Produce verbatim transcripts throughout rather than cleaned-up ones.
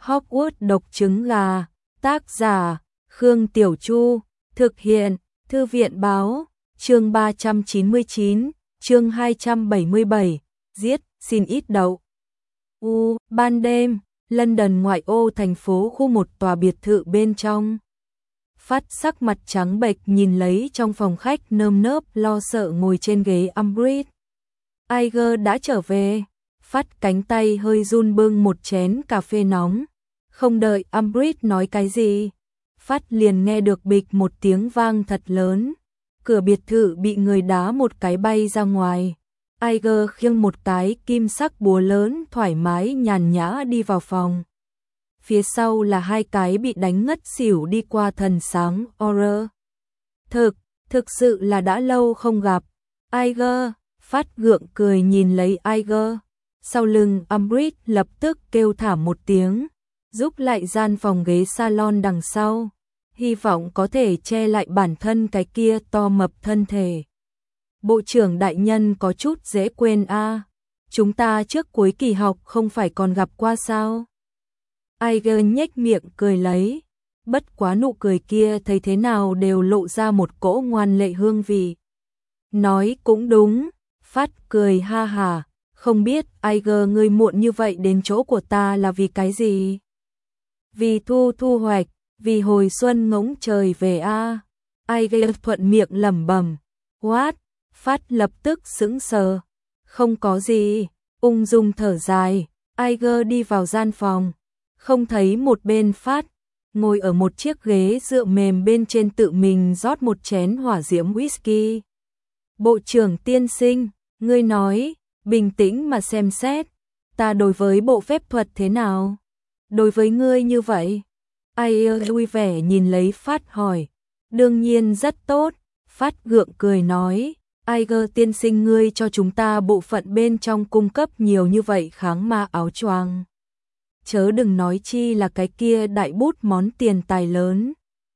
Hogwarts độc trứng gà, tác giả, Khương Tiểu Chu, thực hiện, Thư viện báo, chương ba trăm chín mươi chín, chương hai trăm bảy mươi bảy, giết, xin ít đậu. U, ban đêm, London ngoại ô thành phố khu một tòa biệt thự bên trong. Phát sắc mặt trắng bệch nhìn lấy trong phòng khách nơm nớp lo sợ ngồi trên ghế Umbridge. Iger đã trở về. Phát cánh tay hơi run bưng một chén cà phê nóng. Không đợi Umbridge nói cái gì, Phát liền nghe được bịch một tiếng vang thật lớn. Cửa biệt thự bị người đá một cái bay ra ngoài. Iger khiêng một cái kim sắc búa lớn thoải mái nhàn nhã đi vào phòng. Phía sau là hai cái bị đánh ngất xỉu đi qua thần sáng Auror. Thực, thực sự là đã lâu không gặp. Iger, Phát gượng cười nhìn lấy Iger. Sau lưng Umbridge lập tức kêu thảm một tiếng, giúp lại gian phòng ghế salon đằng sau, hy vọng có thể che lại bản thân cái kia to mập thân thể. Bộ trưởng đại nhân có chút dễ quên a, à. Chúng ta trước cuối kỳ học không phải còn gặp qua sao? Iger nhếch miệng cười lấy, bất quá nụ cười kia thấy thế nào đều lộ ra một cỗ ngoan lệ hương vị. Nói cũng đúng, Phát cười ha hà, không biết Iger ngươi muộn như vậy đến chỗ của ta là vì cái gì? Vì thu thu hoạch, vì hồi xuân ngỗng trời về a. À. Iger thuận miệng lẩm bẩm. What? Phát lập tức sững sờ. Không có gì, ung dung thở dài. Iger đi vào gian phòng, không thấy một bên Phát, ngồi ở một chiếc ghế dựa mềm bên trên tự mình rót một chén hỏa diễm whisky. Bộ trưởng tiên sinh, ngươi nói, bình tĩnh mà xem xét, ta đối với bộ phép thuật thế nào? Đối với ngươi như vậy? Iger vui vẻ nhìn lấy Phát hỏi. Đương nhiên rất tốt, Phát gượng cười nói. Iger tiên sinh ngươi cho chúng ta bộ phận bên trong cung cấp nhiều như vậy kháng ma áo choàng. Chớ đừng nói chi là cái kia đại bút món tiền tài lớn.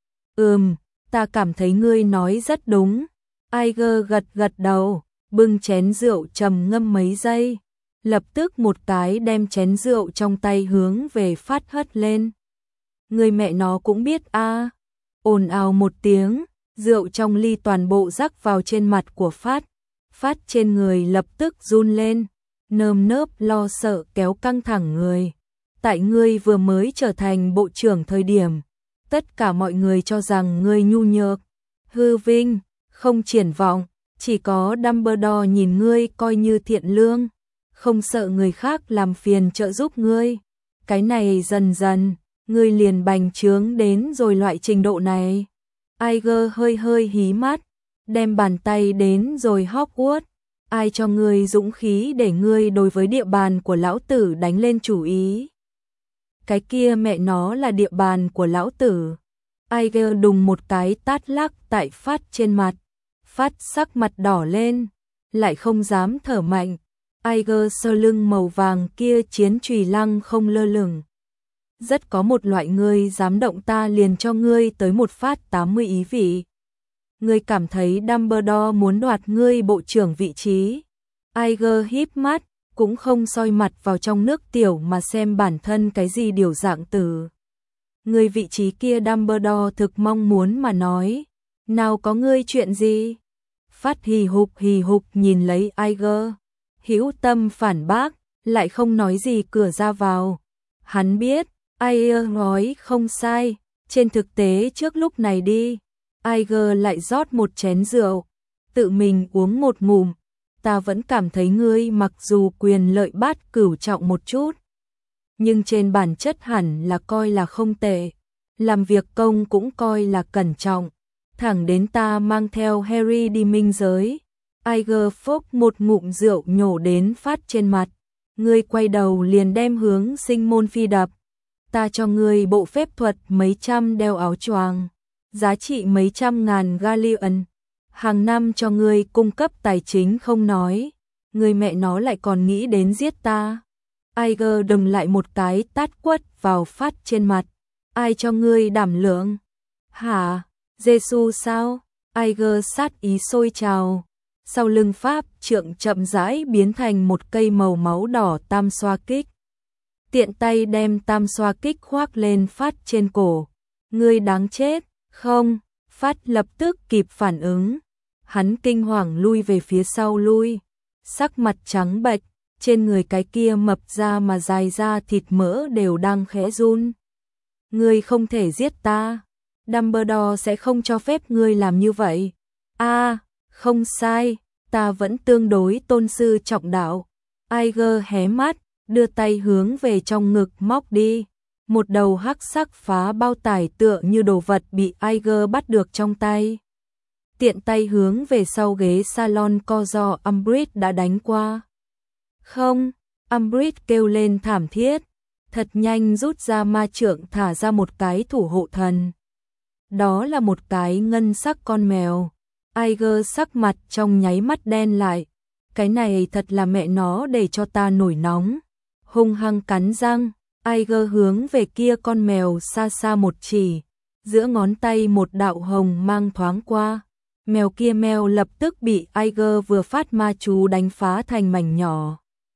Ừm, ta cảm thấy ngươi nói rất đúng. Iger gật gật đầu, bưng chén rượu trầm ngâm mấy giây. Lập tức một cái đem chén rượu trong tay hướng về Phát hất lên. Người mẹ nó cũng biết a. À. Ồn ào một tiếng, rượu trong ly toàn bộ rắc vào trên mặt của Phát. Phát trên người lập tức run lên, nơm nớp lo sợ kéo căng thẳng người. Tại ngươi vừa mới trở thành bộ trưởng thời điểm, tất cả mọi người cho rằng ngươi nhu nhược, hư vinh, không triển vọng, chỉ có Dumbledore nhìn ngươi coi như thiện lương, không sợ người khác làm phiền trợ giúp ngươi. Cái này dần dần, ngươi liền bành trướng đến rồi loại trình độ này. Iger hơi hơi hí mắt, đem bàn tay đến rồi Hogwarts. Ai cho ngươi dũng khí để ngươi đối với địa bàn của lão tử đánh lên chủ ý? Cái kia mẹ nó là địa bàn của lão tử. Iger đùng một cái tát lắc tại Phát trên mặt. Phát sắc mặt đỏ lên, lại không dám thở mạnh. Iger sơ lưng màu vàng kia chiến chùy lăng không lơ lửng. Rất có một loại ngươi dám động ta liền cho ngươi tới một phát tám mươi ý vị. Ngươi cảm thấy Dumbledore muốn đoạt ngươi bộ trưởng vị trí. Iger híp mắt, cũng không soi mặt vào trong nước tiểu mà xem bản thân cái gì điều dạng từ. Ngươi vị trí kia Dumbledore thực mong muốn mà nói. Nào có ngươi chuyện gì? Phát hì hục hì hục nhìn lấy Iger. Hữu tâm phản bác, lại không nói gì cửa ra vào. Hắn biết, Iger nói không sai, trên thực tế trước lúc này đi. Iger lại rót một chén rượu, tự mình uống một ngụm. Ta vẫn cảm thấy ngươi mặc dù quyền lợi bát cửu trọng một chút, nhưng trên bản chất hẳn là coi là không tệ. Làm việc công cũng coi là cẩn trọng. Thẳng đến ta mang theo Harry đi minh giới. Iger phốc một ngụm rượu nhổ đến Phát trên mặt. Ngươi quay đầu liền đem hướng sinh môn phi đập. Ta cho ngươi bộ phép thuật mấy trăm đeo áo choàng, giá trị mấy trăm ngàn galleon. Hàng năm cho ngươi cung cấp tài chính không nói, ngươi mẹ nó lại còn nghĩ đến giết ta. Iger đừng lại một cái tát quất vào Phát trên mặt. Ai cho ngươi đảm lượng? Hả? Giê-xu sao? Iger sát ý sôi trào. Sau lưng Pháp trượng chậm rãi biến thành một cây màu máu đỏ tam xoa kích. tiện tay đem tam xoa kích khoác lên Phát trên cổ. Ngươi đáng chết, không? Phát lập tức kịp phản ứng. Hắn kinh hoàng lui về phía sau lui, sắc mặt trắng bệch, trên người cái kia mập ra mà dài ra thịt mỡ đều đang khẽ run. Ngươi không thể giết ta, Dumbledore sẽ không cho phép ngươi làm như vậy. A, à, không sai, ta vẫn tương đối tôn sư trọng đạo. Iger hé mắt, đưa tay hướng về trong ngực móc đi. Một đầu hắc sắc phá bao tải tựa như đồ vật bị Iger bắt được trong tay. Tiện tay hướng về sau ghế salon co do Umbridge đã đánh qua. Không, Umbridge kêu lên thảm thiết, thật nhanh rút ra ma trượng thả ra một cái thủ hộ thần. Đó là một cái ngân sắc con mèo. Iger sắc mặt trong nháy mắt đen lại. Cái này thật là mẹ nó để cho ta nổi nóng. Hung hăng cắn răng, Iger hướng về kia con mèo xa xa một chỉ, giữa ngón tay một đạo hồng mang thoáng qua. Mèo kia mèo lập tức bị Iger vừa phát ma chú đánh phá thành mảnh nhỏ.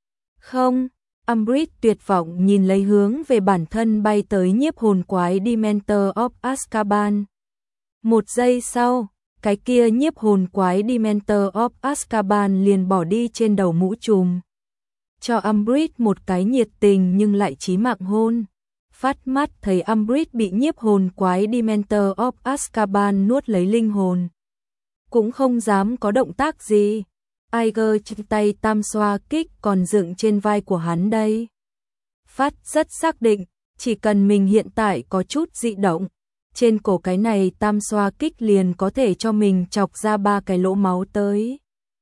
Không, Umbridge tuyệt vọng nhìn lấy hướng về bản thân bay tới nhiếp hồn quái Dementor of Azkaban. Một giây sau, cái kia nhiếp hồn quái Dementor of Azkaban liền bỏ đi trên đầu mũ trùm. Cho Umbridge một cái nhiệt tình nhưng lại chí mạng hôn. Phát mắt thấy Umbridge bị nhiếp hồn quái Dementor of Azkaban nuốt lấy linh hồn. Cũng không dám có động tác gì. Iger trên tay tam xoa kích còn dựng trên vai của hắn đây. Phát rất xác định, chỉ cần mình hiện tại có chút dị động, trên cổ cái này tam xoa kích liền có thể cho mình chọc ra ba cái lỗ máu tới.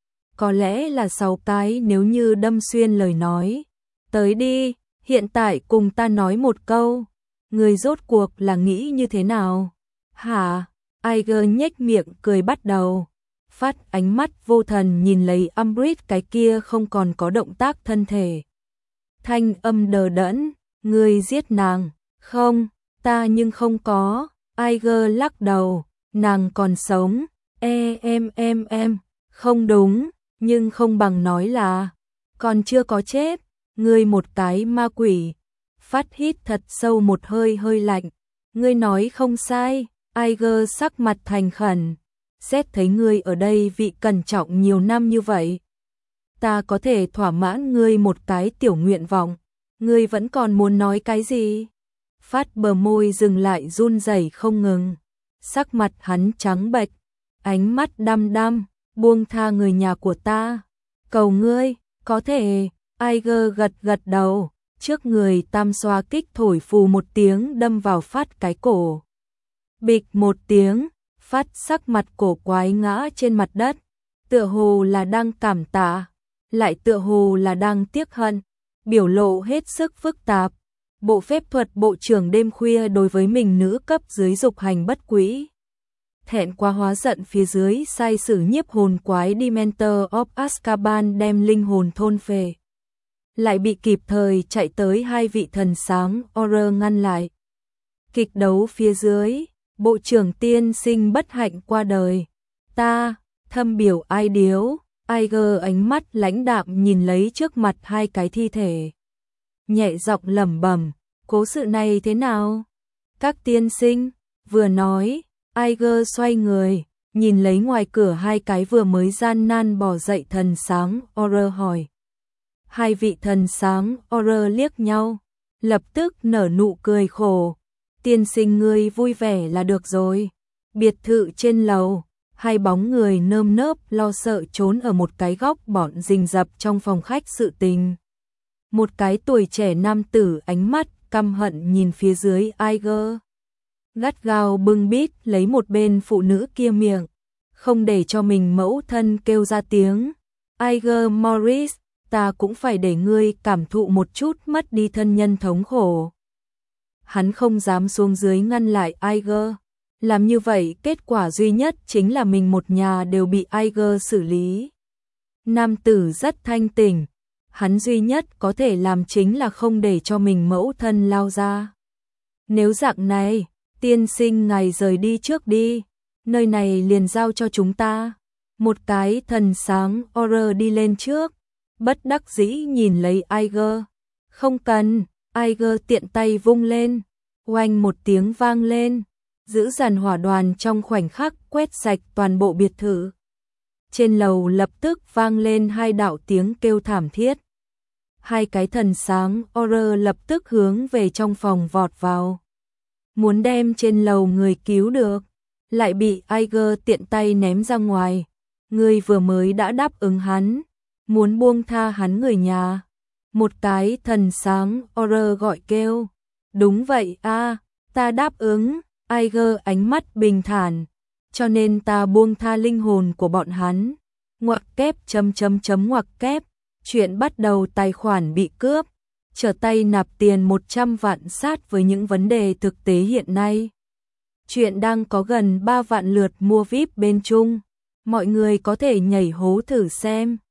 Có lẽ là sáu cái nếu như đâm xuyên lời nói. Tới đi, hiện tại cùng ta nói một câu. Người rốt cuộc là nghĩ như thế nào? Hả? Iger nhếch miệng cười bắt đầu. Phát ánh mắt vô thần nhìn lấy Umbridge cái kia không còn có động tác thân thể. Thanh âm đờ đẫn, ngươi giết nàng, không, ta nhưng không có. Iger lắc đầu, nàng còn sống. E em em em, không đúng, nhưng không bằng nói là còn chưa có chết. Ngươi một cái ma quỷ. Phát hít thật sâu một hơi hơi lạnh. Ngươi nói không sai. Iger sắc mặt thành khẩn. Xét thấy ngươi ở đây vị cẩn trọng nhiều năm như vậy, ta có thể thỏa mãn ngươi một cái tiểu nguyện vọng. Ngươi vẫn còn muốn nói cái gì? Phát bờ môi dừng lại run rẩy không ngừng. Sắc mặt hắn trắng bệch, ánh mắt đăm đăm, buông tha người nhà của ta. Cầu ngươi, có thể. Iger gật gật đầu, trước người tam xoa kích thổi phù một tiếng đâm vào Phát cái cổ. Bịch một tiếng, Phát sắc mặt cổ quái ngã trên mặt đất, tựa hồ là đang cảm tạ, lại tựa hồ là đang tiếc hận, biểu lộ hết sức phức tạp. Bộ phép thuật bộ trưởng đêm khuya đối với mình nữ cấp dưới dục hành bất quý. Thẹn quá hóa giận phía dưới sai sử nhiếp hồn quái Dementor of Azkaban đem linh hồn thôn phệ. Lại bị kịp thời chạy tới hai vị thần sáng Auror ngăn lại. Kịch đấu phía dưới, bộ trưởng tiên sinh bất hạnh qua đời. Ta, thâm biểu ai điếu, Iger ánh mắt lãnh đạm nhìn lấy trước mặt hai cái thi thể. Nhẹ giọng lẩm bẩm, cố sự này thế nào? Các tiên sinh, vừa nói, Iger xoay người, nhìn lấy ngoài cửa hai cái vừa mới gian nan bò dậy thần sáng Auror hỏi. Hai vị thần sáng Auror liếc nhau, lập tức nở nụ cười khổ. Tiên sinh ngươi vui vẻ là được rồi. Biệt thự trên lầu, hai bóng người nơm nớp lo sợ trốn ở một cái góc bọn rình rập trong phòng khách sự tình. Một cái tuổi trẻ nam tử ánh mắt căm hận nhìn phía dưới Iger. Gắt gao bưng bít lấy một bên phụ nữ kia miệng, không để cho mình mẫu thân kêu ra tiếng. Iger Morris, ta cũng phải để ngươi cảm thụ một chút mất đi thân nhân thống khổ. Hắn không dám xuống dưới ngăn lại Iger. Làm như vậy kết quả duy nhất chính là mình một nhà đều bị Iger xử lý. Nam tử rất thanh tỉnh. Hắn duy nhất có thể làm chính là không để cho mình mẫu thân lao ra. Nếu dạng này, tiên sinh ngài rời đi trước đi. Nơi này liền giao cho chúng ta. Một cái thần sáng Auror đi lên trước, bất đắc dĩ nhìn lấy Iger. Không cần, Iger tiện tay vung lên, oanh một tiếng vang lên, dữ dằn hỏa đoàn trong khoảnh khắc quét sạch toàn bộ biệt thự. Trên lầu lập tức vang lên hai đạo tiếng kêu thảm thiết. Hai cái thần sáng Auror lập tức hướng về trong phòng vọt vào. Muốn đem trên lầu người cứu được, lại bị Iger tiện tay ném ra ngoài. Người vừa mới đã đáp ứng hắn, muốn buông tha hắn người nhà. Một cái thần sáng Auror gọi kêu. Đúng vậy a, ta đáp ứng. Iger ánh mắt bình thản, cho nên ta buông tha linh hồn của bọn hắn. Ngoặc kép chấm chấm chấm ngoặc kép. Chuyện bắt đầu tài khoản bị cướp, trở tay nạp tiền một trăm vạn sát với những vấn đề thực tế hiện nay. Chuyện đang có gần ba vạn lượt mua vi ai pi bên Trung, mọi người có thể nhảy hố thử xem.